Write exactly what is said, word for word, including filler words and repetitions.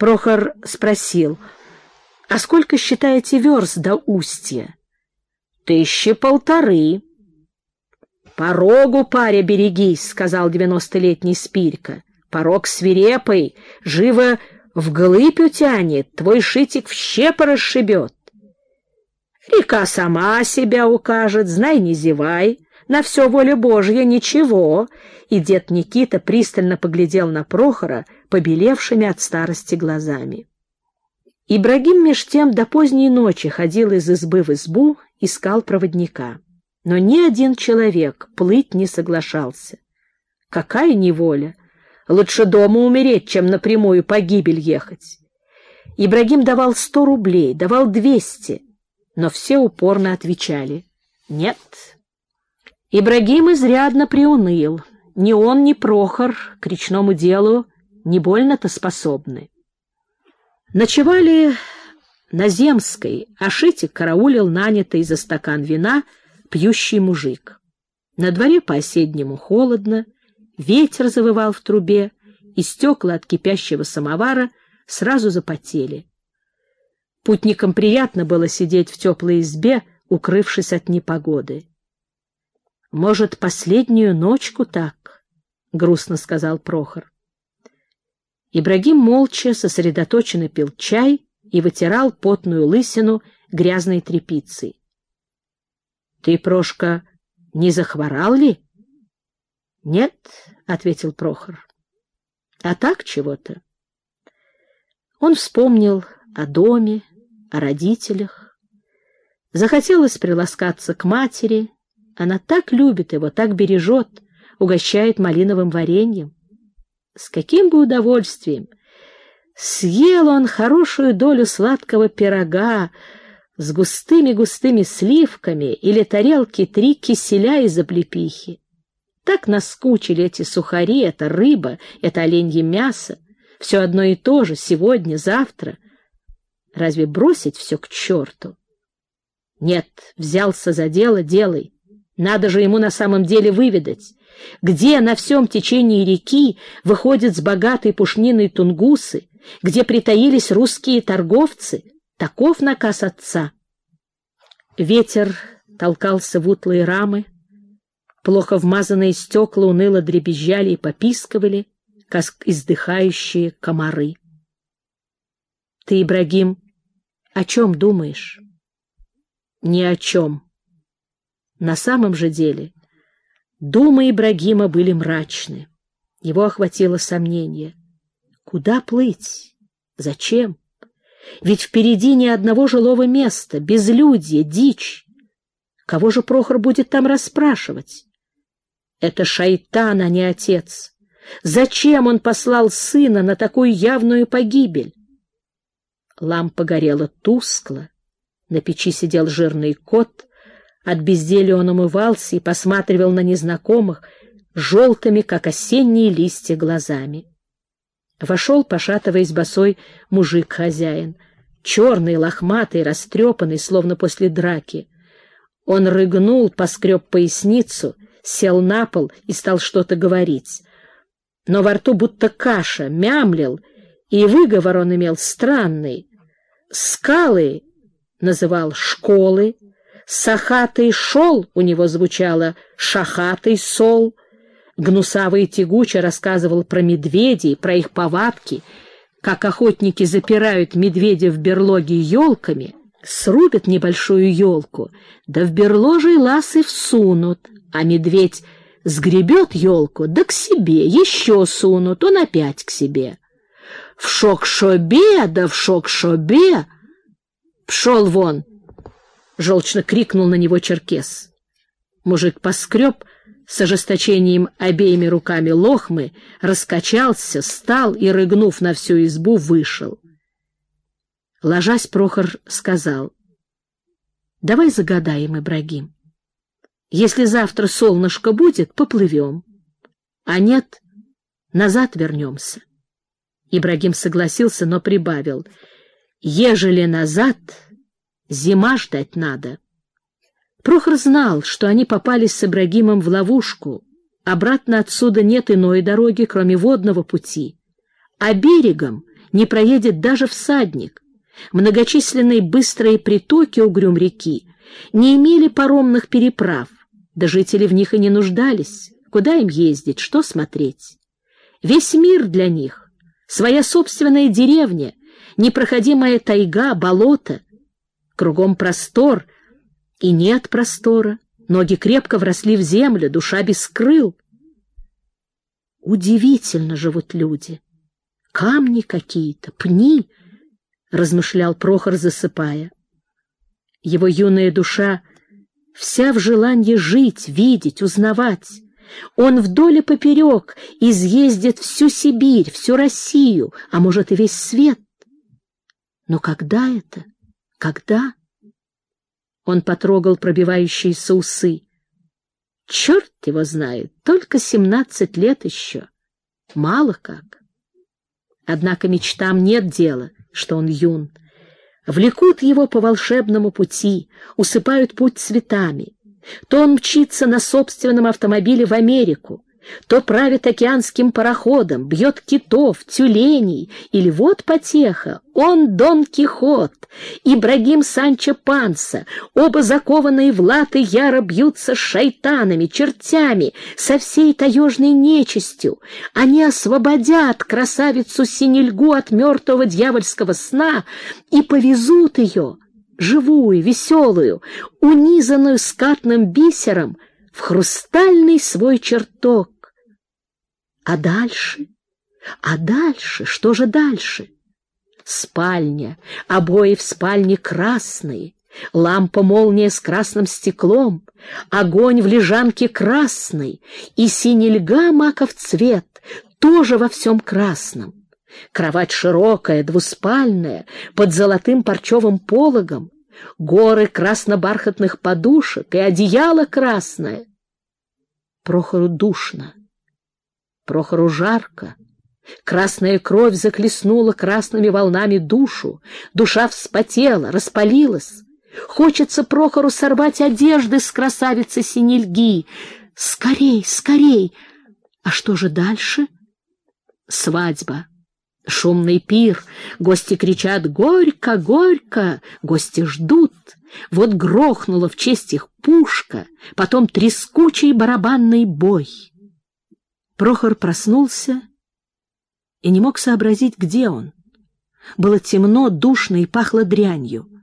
Прохор спросил: «А сколько считаете верст до устья?» «Тысячи полторы». «Порогу, паря, берегись», — сказал девяностолетний Спирька. «Порог свирепый, живо вглыбь утянет, твой шитик в щепы расшибет». «Река сама себя укажет, знай, не зевай, на все воля Божья, ничего». И дед Никита пристально поглядел на Прохора побелевшими от старости глазами. Ибрагим меж тем до поздней ночи ходил из избы в избу, искал проводника. Но ни один человек плыть не соглашался. Какая неволя! Лучше дома умереть, чем напрямую погибель ехать. Ибрагим давал сто рублей, давал двести, но все упорно отвечали: нет. Ибрагим изрядно приуныл. Ни он, ни Прохор к речному делу не больно-то способны. Ночевали на Земской, а Шитик караулил нанятый за стакан вина пьющий мужик. На дворе по-осеннему холодно, ветер завывал в трубе, и стекла от кипящего самовара сразу запотели. Путникам приятно было сидеть в теплой избе, укрывшись от непогоды. «Может, последнюю ночку так?» — грустно сказал Прохор. Ибрагим молча, сосредоточенно пил чай и вытирал потную лысину грязной тряпицей. — Ты, Прошка, не захворал ли? — Нет, — ответил Прохор. — А так чего-то. Он вспомнил о доме, о родителях. Захотелось приласкаться к матери. Она так любит его, так бережет, угощает малиновым вареньем. С каким бы удовольствием съел он хорошую долю сладкого пирога с густыми-густыми сливками или тарелки три киселя из облепихи. Так наскучили эти сухари, эта рыба, это оленье мясо. Все одно и то же, сегодня, завтра. Разве бросить все к черту? Нет, взялся за дело, делай. Надо же ему на самом деле выведать, где на всем течении реки выходят с богатой пушниной тунгусы, где притаились русские торговцы. Таков наказ отца. Ветер толкался в утлые рамы, плохо вмазанные стекла уныло дребезжали и попискивали, как издыхающие комары. — Ты, Ибрагим, о чем думаешь? — Ни о чем. На самом же деле думы Ибрагима были мрачны. Его охватило сомнение. Куда плыть? Зачем? Ведь впереди ни одного жилого места, безлюдье, дичь. Кого же Прохор будет там расспрашивать? Это шайтан, а не отец. Зачем он послал сына на такую явную погибель? Лампа горела тускло, на печи сидел жирный кот. От безделья он умывался и посматривал на незнакомых желтыми, как осенние листья, глазами. Вошел, пошатываясь босой, мужик-хозяин, черный, лохматый, растрепанный, словно после драки. Он рыгнул, поскреб поясницу, сел на пол и стал что-то говорить. Но во рту будто каша, мямлил, и выговор он имел странный. Скалы называл школы, сахатый шел у него звучало шахатый сол, гнусавый тягуче рассказывал про медведей, про их повадки, как охотники запирают медведя в берлоге елками, срубят небольшую елку, да в берложий лаз и всунут, а медведь сгребет елку, да к себе еще сунут, он опять к себе. В шок-шобе, да в шок-шобе! Пшел вон! — желчно крикнул на него черкес. Мужик поскреб с ожесточением обеими руками лохмы, раскачался, встал и, рыгнув на всю избу, вышел. Ложась, Прохор сказал: — Давай загадаем, Ибрагим. Если завтра солнышко будет, поплывем. А нет, назад вернемся. Ибрагим согласился, но прибавил: — Ежели назад, зима ждать надо. Прохор знал, что они попались с Ибрагимом в ловушку. Обратно отсюда нет иной дороги, кроме водного пути, а берегом не проедет даже всадник. Многочисленные быстрые притоки угрюм реки не имели паромных переправ, да жители в них и не нуждались. Куда им ездить, что смотреть? Весь мир для них, своя собственная деревня, непроходимая тайга, болото. Кругом простор, и нет простора. Ноги крепко вросли в землю, душа без крыл. Удивительно живут люди. Камни какие-то, пни, — размышлял Прохор, засыпая. Его юная душа вся в желании жить, видеть, узнавать. Он вдоль и поперек изъездит всю Сибирь, всю Россию, а может и весь свет. Но когда это? Когда? Он потрогал пробивающиеся усы. Черт его знает, только семнадцать лет еще. Мало как. Однако мечтам нет дела, что он юн. Влекут его по волшебному пути, усыпают путь цветами. То он мчится на собственном автомобиле в Америку, то правит океанским пароходом, бьет китов, тюленей, или вот потеха, он Дон Кихот, Ибрагим Санчо Панса, оба закованные в латы яро бьются с шайтанами, чертями, со всей таежной нечистью. Они освободят красавицу Синельгу от мертвого дьявольского сна и повезут ее, живую, веселую, унизанную скатным бисером, в хрустальный свой чертог. А дальше? А дальше? Что же дальше? Спальня, обои в спальне красные, лампа-молния с красным стеклом, огонь в лежанке красный, и синельга маков цвет, тоже во всем красном. Кровать широкая, двуспальная, под золотым парчевым пологом, горы красно-бархатных подушек и одеяло красное. Прохору душно, Прохору жарко. Красная кровь захлестнула красными волнами душу, душа вспотела, распалилась. Хочется Прохору сорвать одежды с красавицы Синельги. Скорей, скорей! А что же дальше? Свадьба. Шумный пир, гости кричат «Горько, горько!», гости ждут. Вот грохнула в честь их пушка, потом трескучий барабанный бой. Прохор проснулся и не мог сообразить, где он. Было темно, душно и пахло дрянью.